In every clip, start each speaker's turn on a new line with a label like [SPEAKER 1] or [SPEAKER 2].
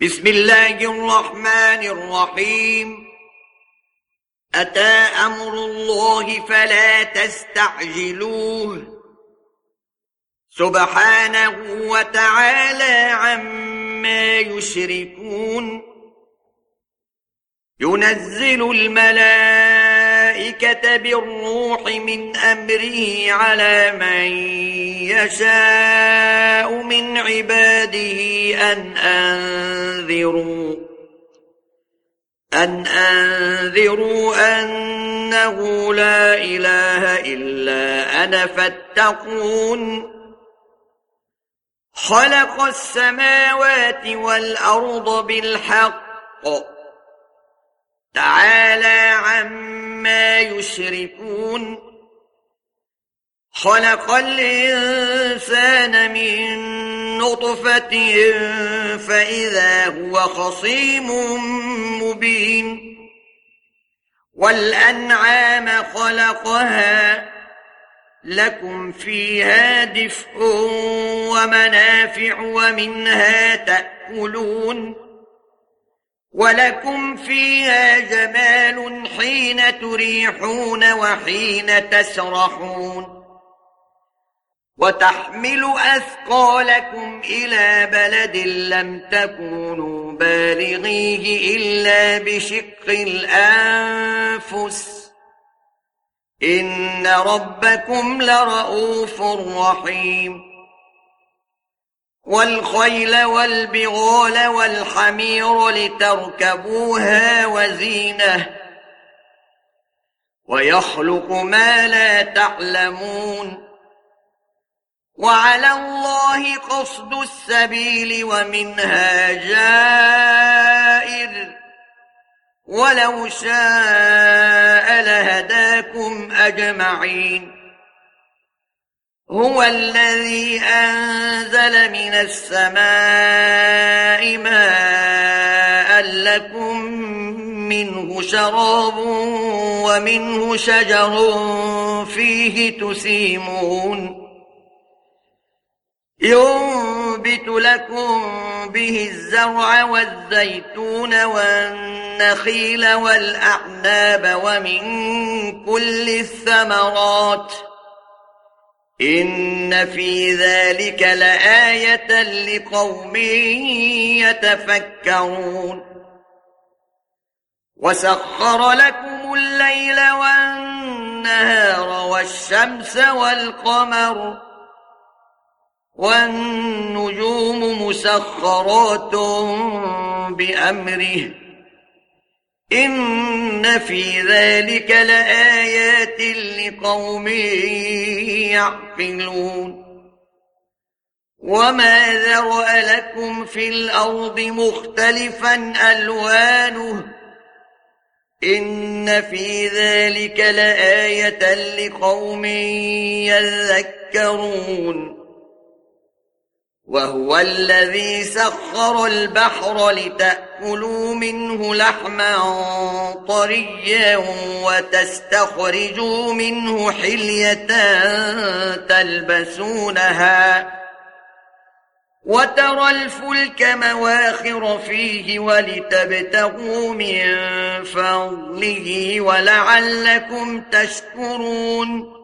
[SPEAKER 1] بسم الله الرحمن الرحيم. أتى أمر الله فلا تستعجلوه سبحانه وتعالى عما يشركون. ينزل الملائكة بالروح من أمره على من يشاء من عباده أن أنذروا أنه لا إله إلا أنا فاتقون. خلق السماوات والأرض بالحق تعالى عما يشركون. خلق الإنسان من نطفة فإذا هو خصيم مبين. والأنعام خلقها لكم فيها دفء ومنافع ومنها تأكلون. ولكم فيها جمال حين تريحون وحين تسرحون. وتحمل أثقالكم إلى بلد لم تكونوا بالغيه إلا بشق الأنفس إن ربكم لرؤوف رحيم. والخيل والبغال والحمير لتركبوها وزينة ويخلق ما لا تعلمون. وعلى الله قصد السبيل ومنها جائر ولو شاء لهداكم أجمعين. هو الذي أنزل من السماء ماء لكم منه شراب ومنه شجر فيه تسيمون. ينبت لكم به الزرع والزيتون والنخيل والأعناب ومن كل الثمرات إن في ذلك لآية لقوم يتفكرون. وسخر لكم الليل والنهار والشمس والقمر والنجوم مسخرات بأمره إن في ذلك لآيات لقوم يعقلون. وما ذرأ لكم في الأرض مختلفا ألوانه إن في ذلك لآية لقوم يذكرون. وهو الذي سخر البحر لتأكلوا منه لحما طريا وتستخرجوا منه حلية تلبسونها وترى الفلك مواخر فيه ولتبتغوا من فضله ولعلكم تشكرون.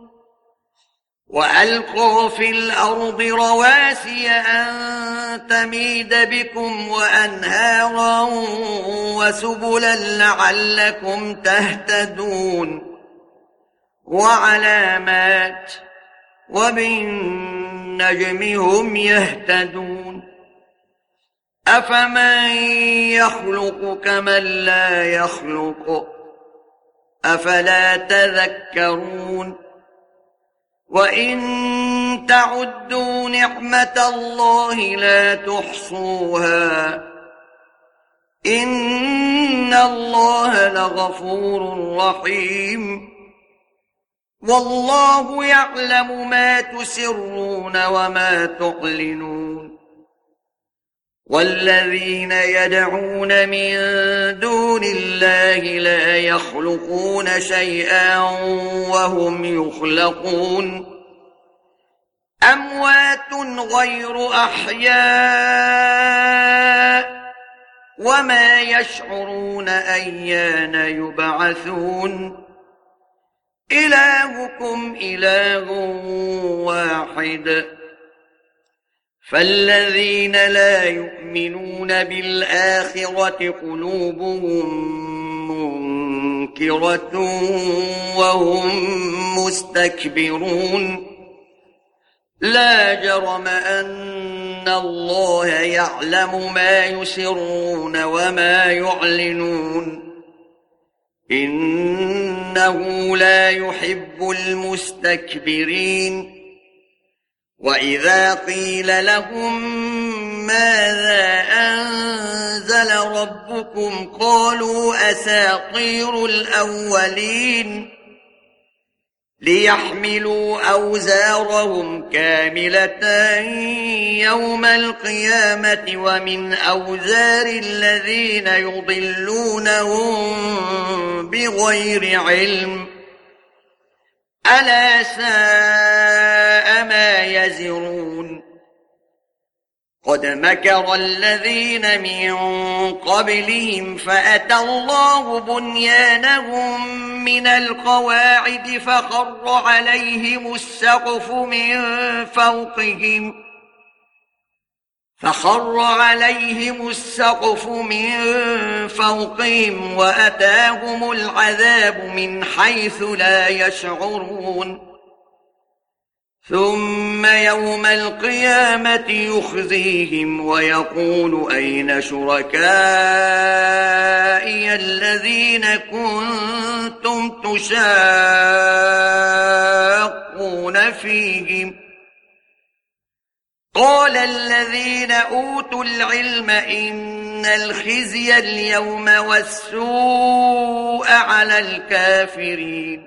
[SPEAKER 1] وألقى في الأرض رواسي أن تميد بكم وأنهارا وسبلا لعلكم تهتدون. وعلامات وبالنجم هم يهتدون. أفمن يخلق كمن لا يخلق أفلا تذكرون. وإن تعدوا نعمة الله لا تحصوها إن الله لغفور رحيم. والله يعلم ما تسرون وما تعلنون. والذين يدعون من دون الله لا يخلقون شيئا وهم يخلقون أموات غير أحياء وما يشعرون أيان يبعثون إلهكم إله واحد فالذين لا يؤمنون بالآخرة قلوبهم منكرة وهم مستكبرون لا جرم أن الله يعلم ما يسرون وما يعلنون إنه لا يحب المستكبرين وإذا قيل لهم ماذا أنزل ربكم قالوا أساطير الأولين ليحملوا أوزارهم كاملة يوم القيامة ومن أوزار الذين يضلونهم بغير علم ألا ساء ما يزرون قد مكر الذين من قبلهم فأتى الله بنيانهم من القواعد فخر عليهم السقف من فوقهم وأتاهم العذاب من حيث لا يشعرون ثم يوم القيامة يخزيهم ويقول أين شركائي الذين كنتم تشاقون فيهم قال الذين أوتوا العلم إن الخزي اليوم والسوء على الكافرين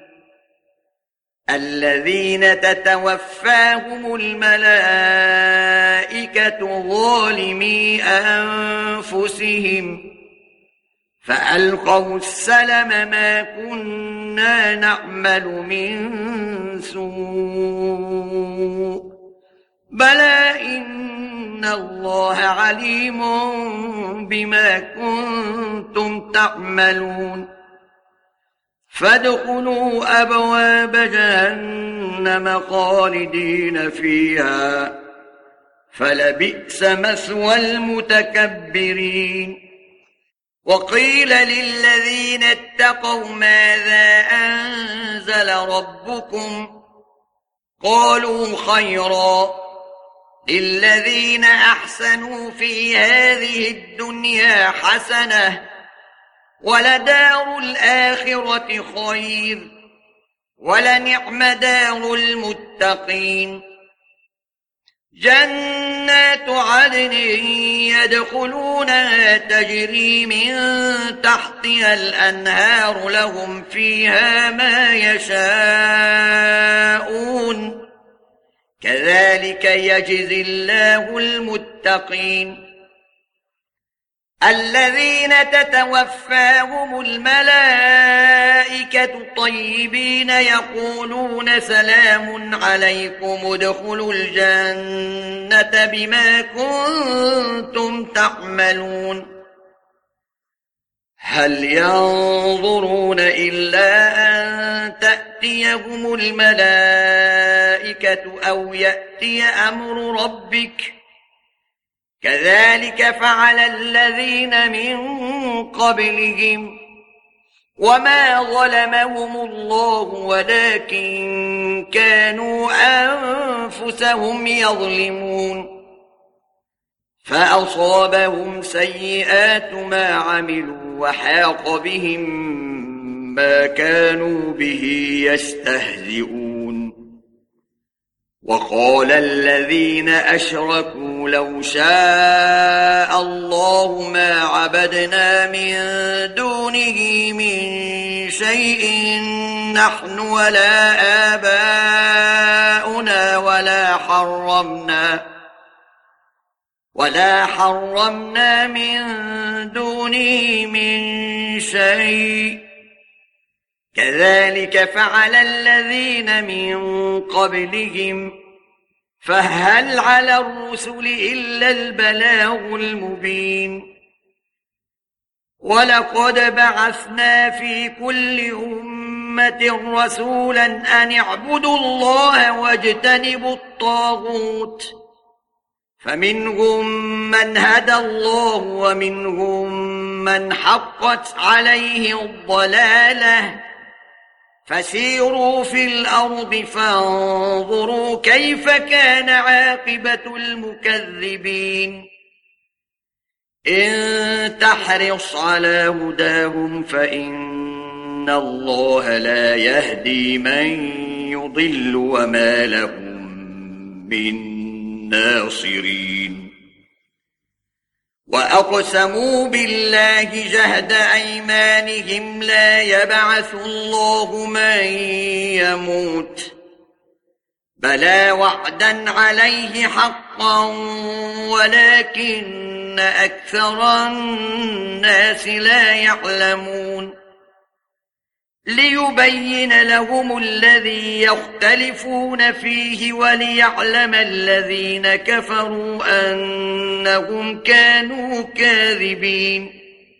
[SPEAKER 1] الذين تتوفاهم الملائكة ظالمي أنفسهم فألقوا السلم ما كنا نعمل من سوء بلى إن الله عليم بما كنتم تعملون فادخلوا أبواب جهنم خالدين فيها فلبئس مثوى المتكبرين وقيل للذين اتقوا ماذا أنزل ربكم قالوا خيرا للذين أحسنوا في هذه الدنيا حسنة ولدار الآخرة خير ولنعم دار المتقين جنات عدن يدخلونها تجري من تحتها الأنهار لهم فيها ما يشاءون كذلك يجزي الله المتقين الذين تتوفاهم الملائكة طيبين يقولون سلام عليكم ادخلوا الجنة بما كنتم تعملون هل ينظرون إلا أن تأتيهم الملائكة أو يأتي أمر ربك كذلك فعل الذين من قبلهم وما ظلمهم الله ولكن كانوا أنفسهم يظلمون فأصابهم سيئات ما عملوا وحاق بهم ما كانوا به يستهزئون وقال الذين أشركوا لو شاء الله ما عبدنا من دونه من شيء نحن ولا آباؤنا ولا حرمنا من دونه من شيء كذلك فعل الذين من قبلهم فهل على الرسل إلا البلاغ المبين ولقد بعثنا في كل أمة رسولا أن اعبدوا الله واجتنبوا الطاغوت فمنهم من هدى الله ومنهم من حقت عليه الضلالة فسيروا في الأرض فانظروا كيف كان عاقبة المكذبين إن تحرص على هداهم فإن الله لا يهدي من يضل وما لهم من ناصرين وأقسموا بالله جهد أيمانهم لا يبعث الله من يموت بلى وعدا عليه حقا ولكن أكثر الناس لا يعلمون ليبين لهم الذي يختلفون فيه وليعلم الذين كفروا أنهم كانوا كاذبين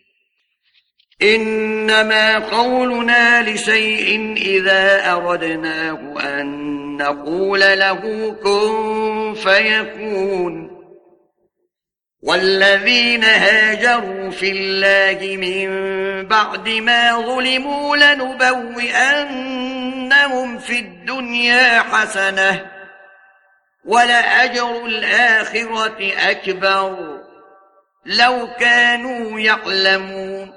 [SPEAKER 1] إنما قولنا لشيء إذا أردناه أن نقول له كن فيكون والذين هاجروا في الله من بعد ما ظلموا لنبوئنهم في الدنيا حسنة ولأجر الآخرة أكبر لو كانوا يعلمون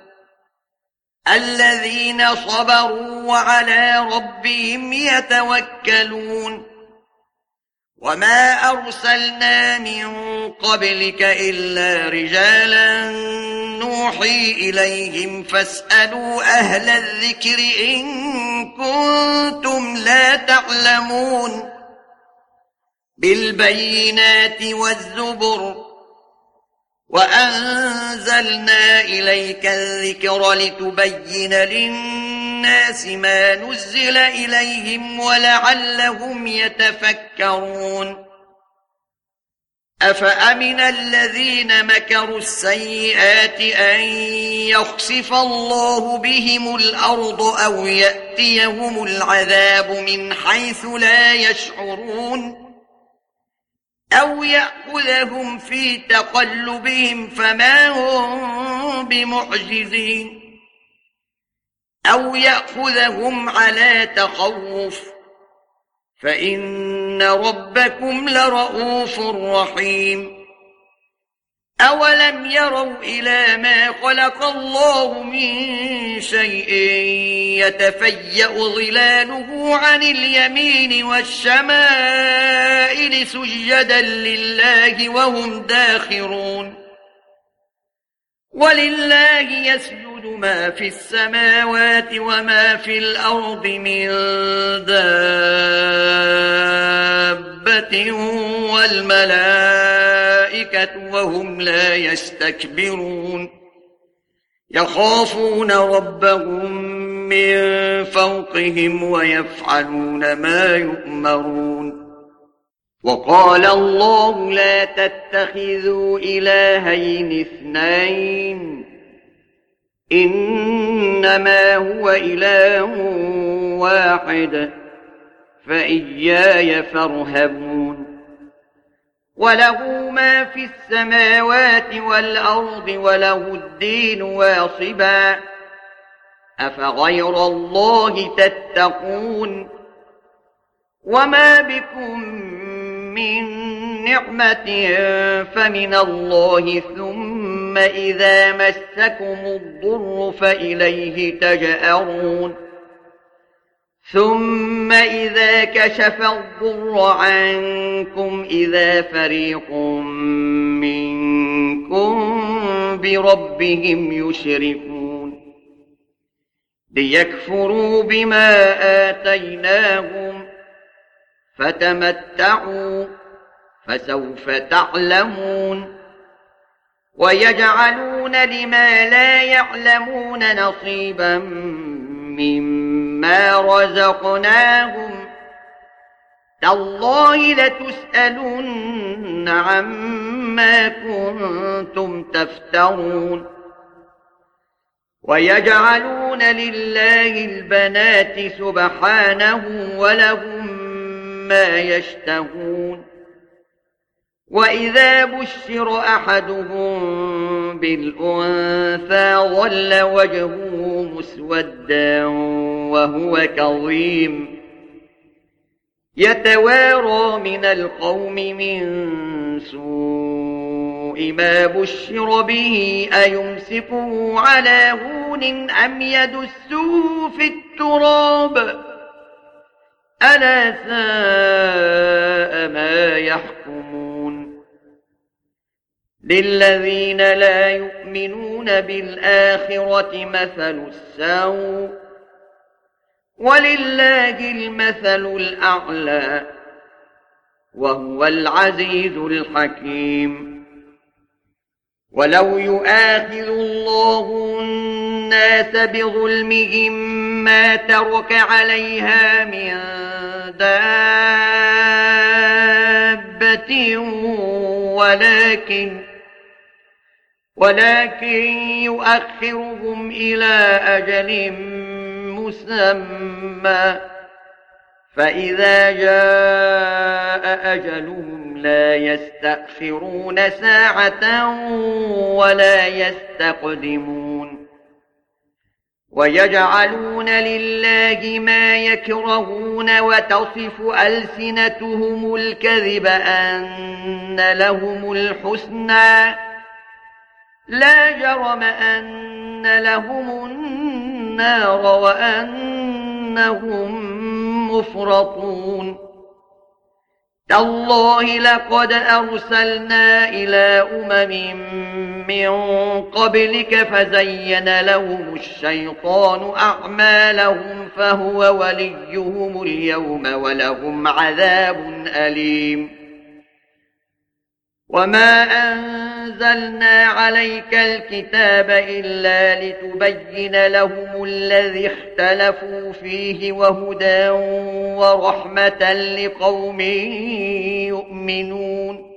[SPEAKER 1] الذين صبروا وعلى ربهم يتوكلون وما أرسلنا من قبلك إلا رجالا نوحي إليهم فاسألوا أهل الذكر إن كنتم لا تعلمون بالبينات والزبر وأنزلنا إليك الذكر لتبين للناس ما نزل إليهم ولعلهم يتفكرون أفأمن الذين مكروا السيئات أن يخسف الله بهم الأرض أو يأتيهم العذاب من حيث لا يشعرون أو يأخذهم في تقلبهم فما هم بمعجزين أو يأخذهم على تخوف فإن ربكم لرؤوف رحيم أولم يروا إلى ما خلق الله من شيء يتفيأ ظلاله عن اليمين والشمائل سجدا لله وهم داخرون ولله يسجد ما في السماوات وما في الأرض من دابة والملائكة وهم لا يستكبرون يخافون ربهم من فوقهم ويفعلون ما يؤمرون وقال الله لا تتخذوا إلهين اثنين إنما هو إله واحد فإياي فارهبون وله ما في السماوات والأرض وله الدين واصبا أفغير الله تتقون وما بكم من نعمة فمن الله ثم إذا مسكم الضر فإليه تجأرون ثم إذا كشف الضر عنكم إذا فريق منكم بربهم يشركون ليكفروا بما آتيناهم فتمتعوا فسوف تعلمون ويجعلون لما لا يعلمون نصيبا مما رزقناهم تالله لتسألن عما كنتم تفترون ويجعلون لله البنات سبحانه ولهم ما يشتهون وإذا بشر أحدهم بالأنثى ظل وجهه مسودا وهو كظيم يتوارى من القوم من سوء ما بشر به أيمسكه على هون أم يدسه في التراب ألا ساء ما يحكمون للذين لا يؤمنون بالآخرة مثل السوء ولله المثل الأعلى وهو العزيز الحكيم ولو يؤاخذ الله الناس بظلمهم ما ترك عليها من دابة ولكن يؤخرهم إلى أجل مسمى فإذا جاء أجلهم لا يستأخرون ساعة ولا يستقدمون ويجعلون لله ما يكرهون وتصف ألسنتهم الكذب أن لهم الحسنى لا جرم أن لهم النار وأنهم مفرطون تالله لقد أرسلنا إلى من قبلك فزين لهم الشيطان أعمالهم فهو وليهم اليوم ولهم عذاب أليم وما أنزلنا عليك الكتاب إلا لتبين لهم الذي اختلفوا فيه وهدى ورحمة لقوم يؤمنون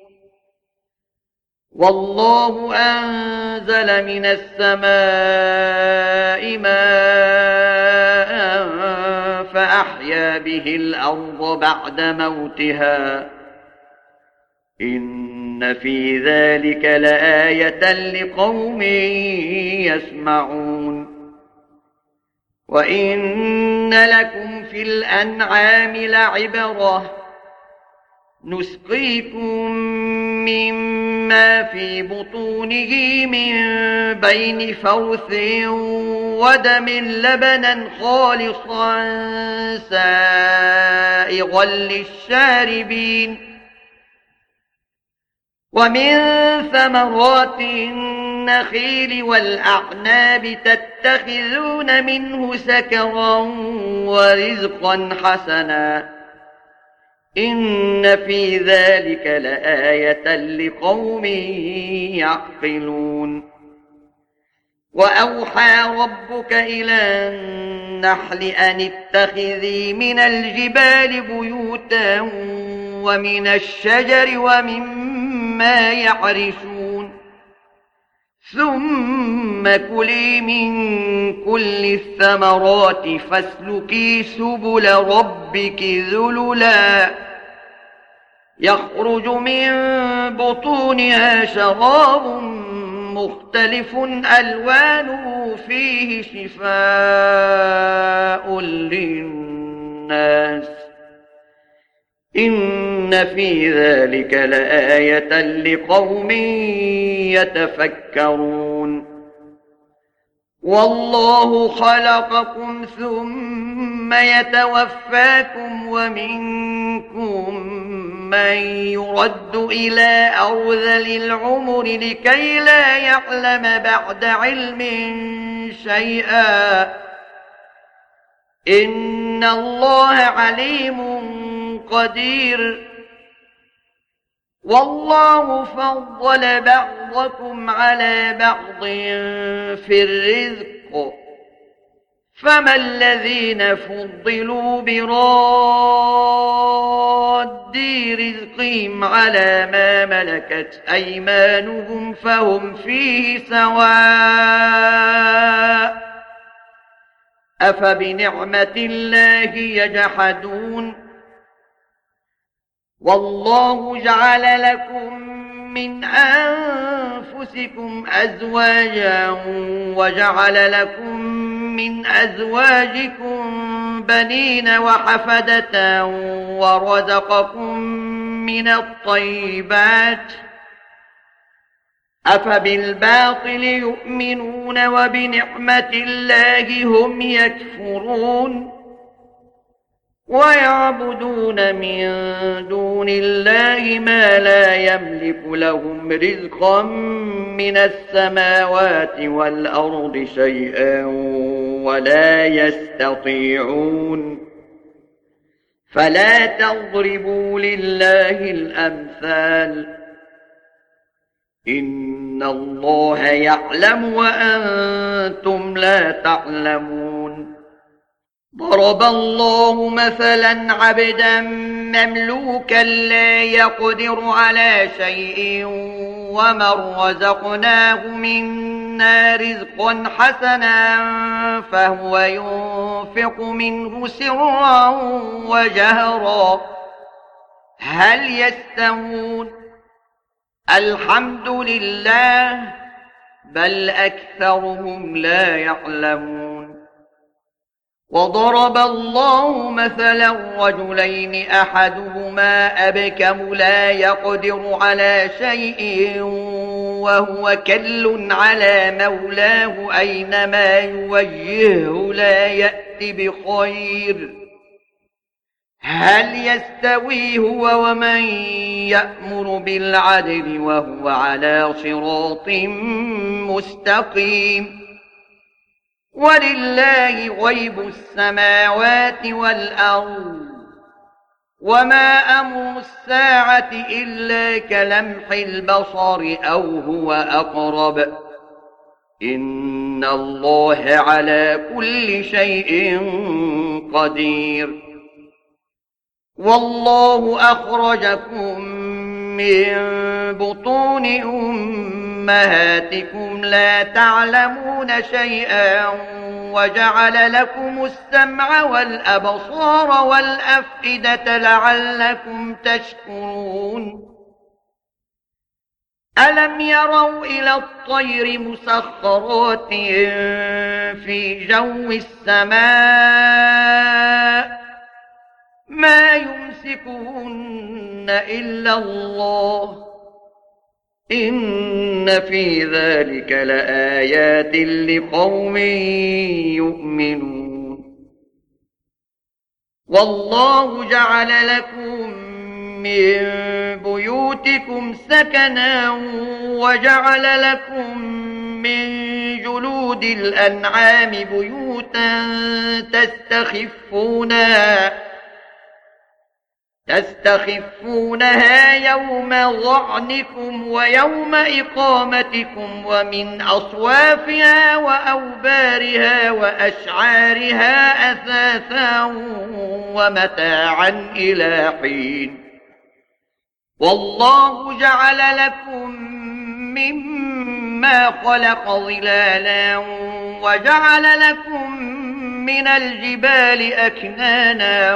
[SPEAKER 1] والله أنزل من السماء ماء فأحيا به الأرض بعد موتها إن في ذلك لآية لقوم يسمعون وإن لكم في الأنعام لعبرة نسقيكم مما في بطونه من بين فرث ودم لبنا خالصا سائغا للشاربين ومن ثمرات النخيل والأعناب تتخذون منه سكرا ورزقا حسنا إن في ذلك لآية لقوم يعقلون وأوحى ربك إلى النحل أن اتخذي من الجبال بيوتا ومن الشجر ومما يعرشون ثم كلي من كل الثمرات فاسلكي سبل ربك ذللا يخرج من بطونها شراب مختلف ألوانه فيه شفاء للناس إن في ذلك لآية لقوم يتفكرون والله خلقكم ثم يتوفاكم ومنكم من يرد إلى أرذل العمر لكي لا يعلم بعد علم شيئا إن الله عليم قدير والله فضل بعضكم على بعض في الرزق فما الذين فضلوا براد رزقهم على ما ملكت أيمانهم فهم فيه سواء أفبنعمة الله يجحدون والله جعل لكم من أنفسكم أزواجا وجعل لكم من أزواجكم بنين وحفدة ورزقكم من الطيبات أفبالباطل يؤمنون وبنعمة الله هم يكفرون ويعبدون من دون الله ما لا يملك لهم رزقا من السماوات والأرض شيئا ولا يستطيعون فلا تضربوا لله الأمثال إن الله يعلم وأنتم لا تعلمون ضرب الله مثلا عبدا مملوكا لا يقدر على شيء ومن رزقناه منا رزقا حسنا فهو ينفق منه سرا وجهرا هل يستوون الحمد لله بل أكثرهم لا يعلمون وضرب الله مثلا رجلين أحدهما أبكم لا يقدر على شيء وهو كل على مولاه أينما يوجهه لا يأتي بخير هل يستوي هو ومن يأمر بالعدل وهو على صراط مستقيم ولله غيب السماوات والأرض وما أمر الساعة إلا كلمح البصر أو هو أقرب إن الله على كل شيء قدير والله أخرجكم من بطون أمهاتكم لا تعلمون شيئا وجعل لكم السمع والأبصار والأفئدة لعلكم تشكرون ألم يروا إلى الطير مسخرات في جو السماء ما يمسكهن إلا الله إن في ذلك لآيات لقوم يؤمنون والله جعل لكم من بيوتكم سكنا وجعل لكم من جلود الأنعام بيوتا تستخفونها يوم ظعنكم ويوم إقامتكم ومن أصوافها وأوبارها وأشعارها أثاثا ومتاعا إلى حين والله جعل لكم مما خلق ظلالا وجعل لكم من الجبال أكنانا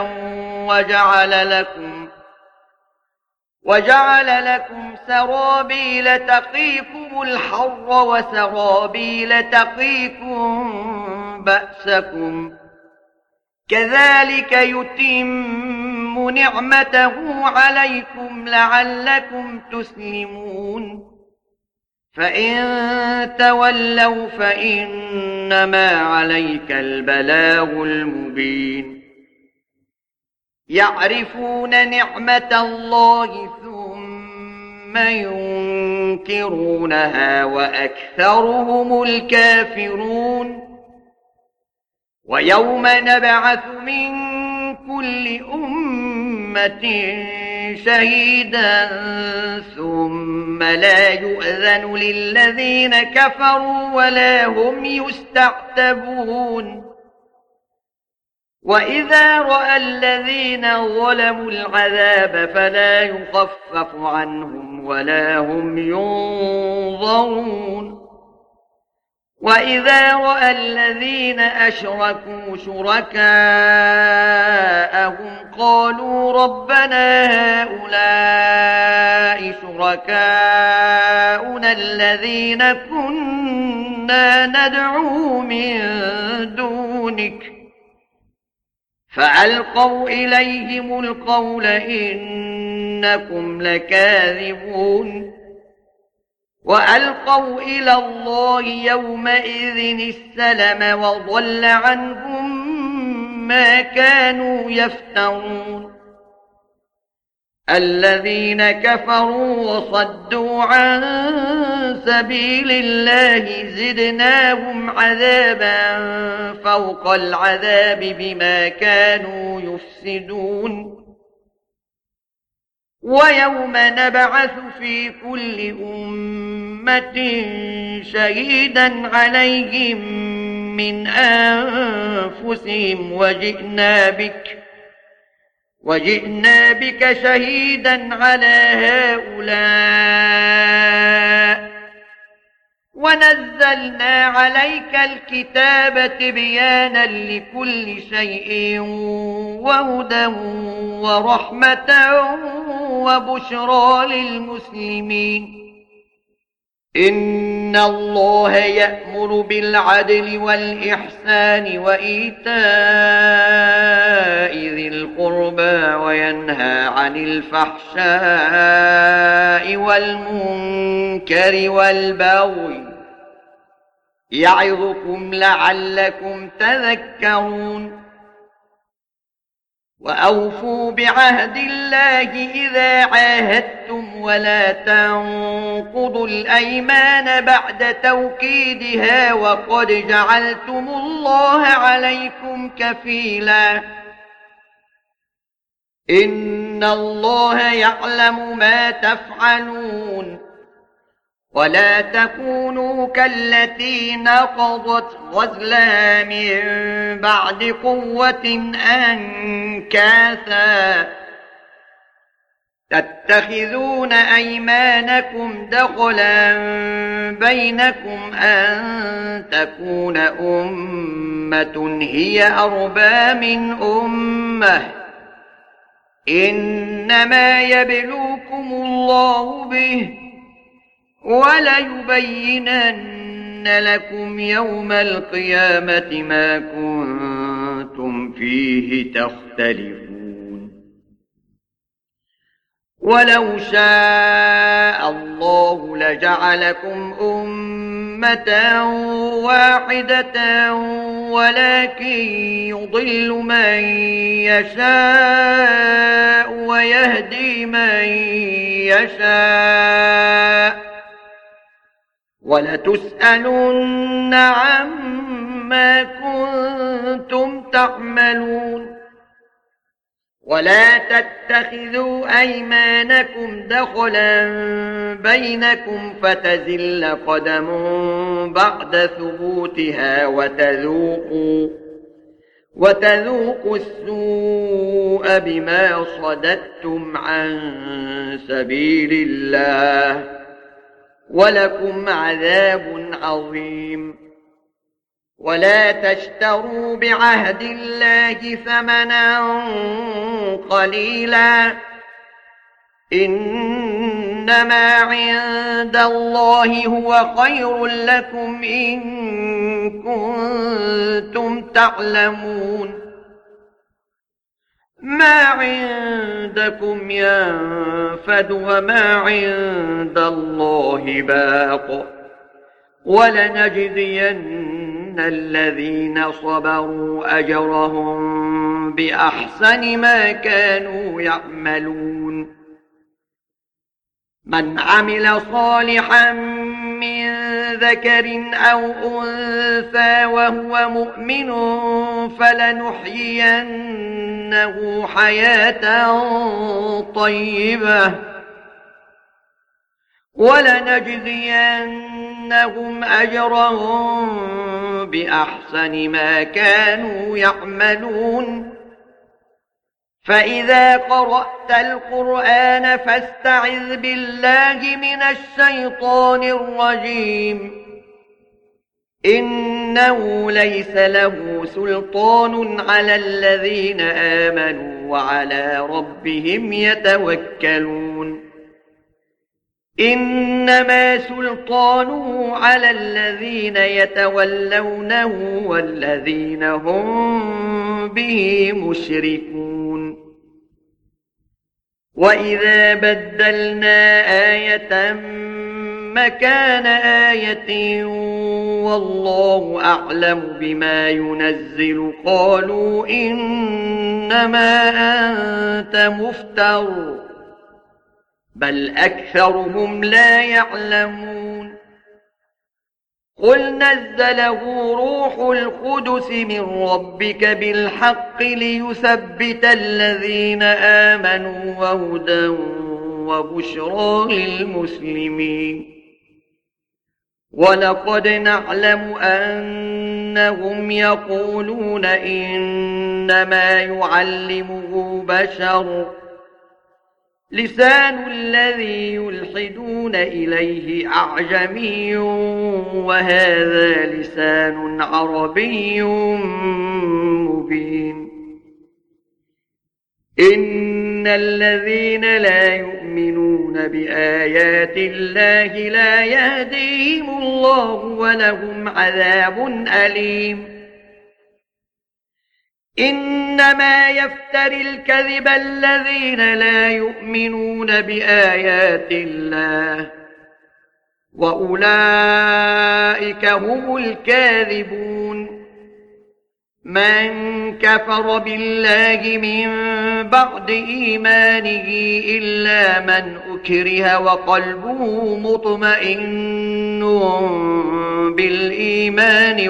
[SPEAKER 1] وجعل لكم سرابيل تقيكم الحر وسرابيل تقيكم بأسكم كذلك يتم نعمته عليكم لعلكم تسلمون فإن تولوا فإنما عليك البلاغ المبين يعرفون نعمة الله ثم ينكرونها وأكثرهم الكافرون ويوم نبعث من كل أمة شهيدا ثم لا يؤذن للذين كفروا ولا هم يستعتبون وإذا رأى الذين ظلموا العذاب فلا يخفف عنهم ولا هم ينظرون وإذا رأى الذين أشركوا شركاءهم قالوا ربنا هؤلاء شركاؤنا الذين كنا ندعو من دونك فألقوا إليهم القول إنكم لكاذبون وألقوا إلى الله يومئذ السلم وضل عنهم ما كانوا يفترون الذين كفروا وصدوا عن سبيل الله زدناهم عذابا فوق العذاب بما كانوا يفسدون ويوم نبعث في كل أمة شهيدا عليهم من أنفسهم وجئنا بك شهيدا على هؤلاء ونزلنا عليك الكتاب تبيانا لكل شيء وهدى ورحمة وبشرى للمسلمين إن الله يأمر بالعدل والإحسان وإيتاء ذي القربى وينهى عن الفحشاء والمنكر والبغي يعظكم لعلكم تذكرون وأوفوا بعهد الله إذا عاهدتم ولا تنقضوا الأيمان بعد توكيدها وقد جعلتم الله عليكم كفيلا إن الله يعلم ما تفعلون ولا تكونوا كالتي نقضت غزلها من بعد قوة أنكاثا تتخذون أيمانكم دخلا بينكم أن تكون أمة هي أربى من أمة إنما يبلوكم الله به وليبينن لكم يوم القيامة ما كنتم فيه تختلفون ولو شاء الله لجعلكم أمة واحدة ولكن يضل من يشاء ويهدي من يشاء ولتسألن عما كنتم تعملون ولا تتخذوا أيمانكم دخلا بينكم فتزل قدم بعد ثبوتها وتذوقوا السوء بما صددتم عن سبيل الله ولكم عذاب عظيم ولا تشتروا بعهد الله ثمنا قليلا إنما عند الله هو خير لكم إن كنتم تعلمون ما عندكم ينفد وما عند الله باق ولنجزين الذين صبروا أجرهم بأحسن ما كانوا يعملون من عمل صالحا من ذكر أو أنثى وهو مؤمن فلنحيينه حياة طيبة ولنجزينهم أجرهم بأحسن ما كانوا يعملون فإذا قرأت القرآن فاستعذ بالله من الشيطان الرجيم إنه ليس له سلطان على الذين آمنوا وعلى ربهم يتوكلون إنما سلطانه على الذين يتولونه والذين هم به مشركون وإذا بدلنا آية مكان آية والله أعلم بما ينزل قالوا إنما أنت مفتر بل أكثرهم لا يعلمون قل نزله روح القدس من ربك بالحق ليثبت الذين آمنوا وهدى وبشرى للمسلمين ولقد نعلم أنهم يقولون إنما يعلمه بشر لسان الذي يلحدون إليه أعجمي وهذا لسان عربي مبين إن الذين لا يؤمنون بآيات الله لا يهديهم الله ولهم عذاب أليم إنما يفتري الكذب الذين لا يؤمنون بآيات الله وأولئك هم الكاذبون من كفر بالله من بعد إيمانه إلا من أكره وقلبه مطمئن بالإيمان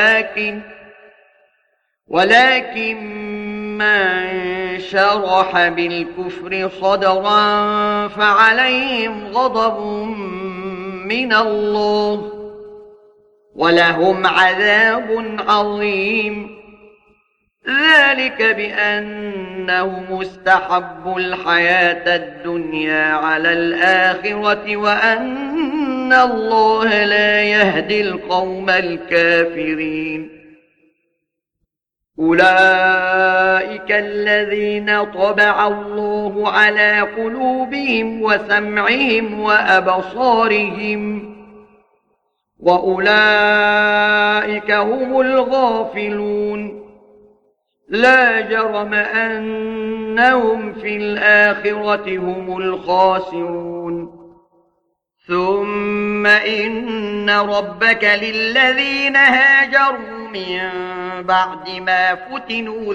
[SPEAKER 1] ولكن من شرح بالكفر صدرا فعليهم غضب من الله ولهم عذاب عظيم ذلك بأنهم استحبوا الحياة الدنيا على الآخرة وأن الله لا يهدي القوم الكافرين أولئك الذين طبع الله على قلوبهم وسمعهم وأبصارهم وأولئك هم الغافلون لا جرم أنهم في الآخرة هم الخاسرون ثم إن ربك للذين هاجروا من بعد ما فتنوا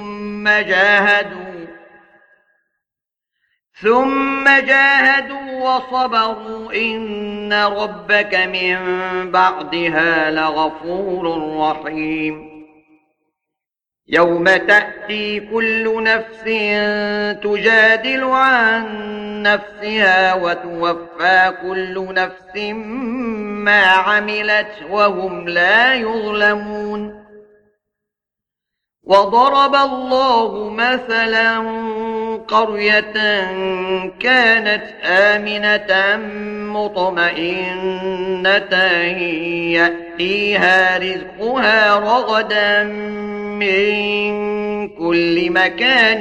[SPEAKER 1] ثم جاهدوا وصبروا إن ربك من بعدها لغفور رحيم يوم تأتي كل نفس تجادل عن نفسها وتوفى كل نفس ما عملت وهم لا يظلمون وضرب الله مثلا قرية كانت آمنة مطمئنة يأتيها رزقها رغدا من كل مكان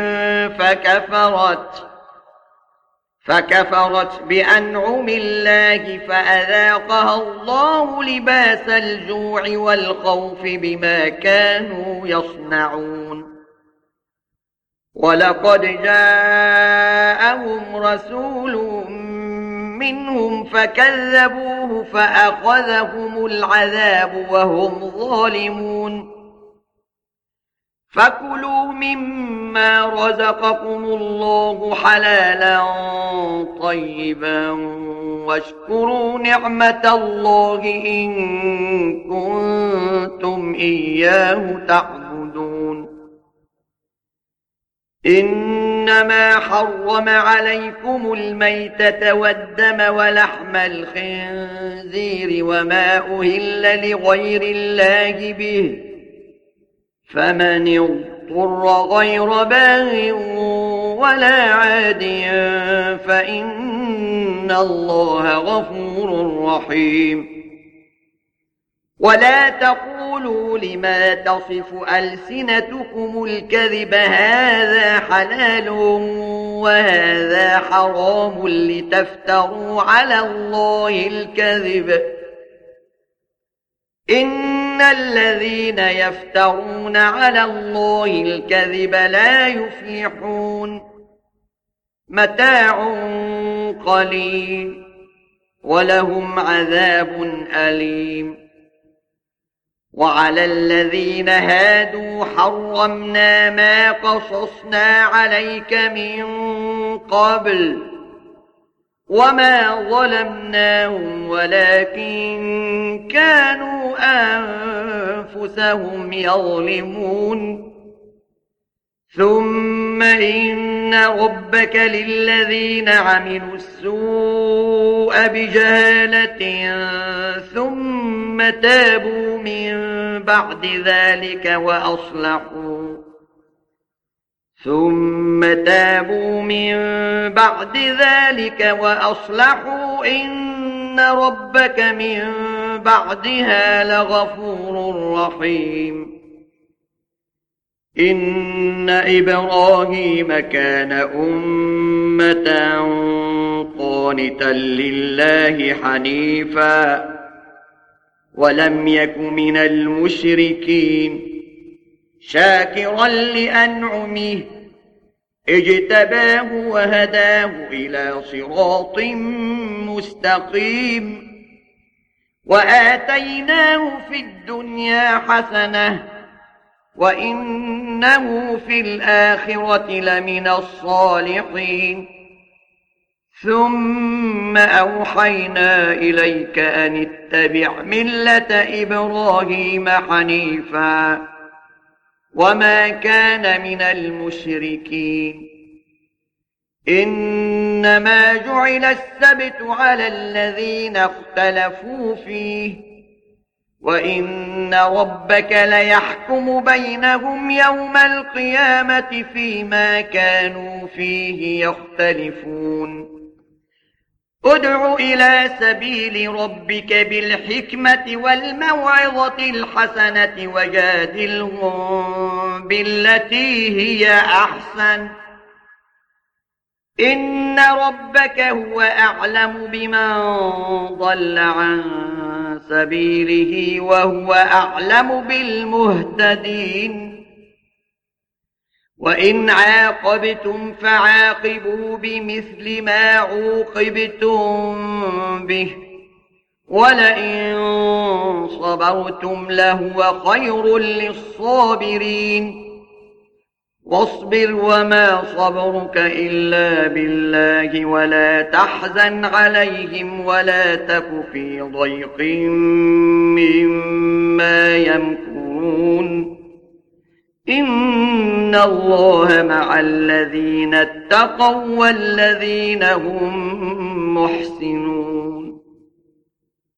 [SPEAKER 1] فكفرت بأنعم الله فأذاقها الله لباس الجوع والخوف بما كانوا يصنعون ولقد جاءهم رسول منهم فكذبوه فأخذهم العذاب وهم ظالمون فكلوا مما رزقكم الله حلالا طيبا واشكروا نعمة الله إن كنتم إياه تعبدون إنما حرم عليكم الميتة والدم ولحم الخنزير وما أهل لغير الله به فمن اضطر غير باغ ولا عاد فإن الله غفور رحيم ولا تقولوا لما تصف ألسنتكم الكذب هذا حلال وهذا حرام لتفتروا على الله الكذب إن الذين يفترون على الله الكذب لا يفلحون متاع قليل ولهم عذاب أليم وعلى الذين هادوا حرمنا ما قصصنا عليك من قبل وما ظلمناهم ولكن كانوا أنفسهم يظلمون ثم إن ربك للذين عملوا السوء بجهالة ثم تابوا من بعد ذلك وأصلحوا إن ربك من بعدها لغفور رحيم إن إبراهيم كان أمة قانتا لله حنيفا ولم يك من المشركين شاكرا لأنعمه اجتباه وهداه إلى صراط مستقيم وآتيناه في الدنيا حسنة وإنه في الآخرة لمن الصالحين ثم أوحينا إليك أن اتبع ملة إبراهيم حنيفا وما كان من المشركين إنما جعل السبت على الذين اختلفوا فيه وإن ربك ليحكم بينهم يوم القيامة فيما كانوا فيه يختلفون ادع إلى سبيل ربك بالحكمة والموعظة الحسنة وجادلهم بالتي هي أحسن إن ربك هو أعلم بمن ضل عن سبيله وهو أعلم بالمهتدين وإن عاقبتم فعاقبوا بمثل ما عوقبتم به ولئن صبرتم لهو خير للصابرين واصبر وما صبرك إلا بالله ولا تحزن عليهم ولا تك في ضيق مما يمكرون إن الله مع الذين اتقوا والذين هم محسنون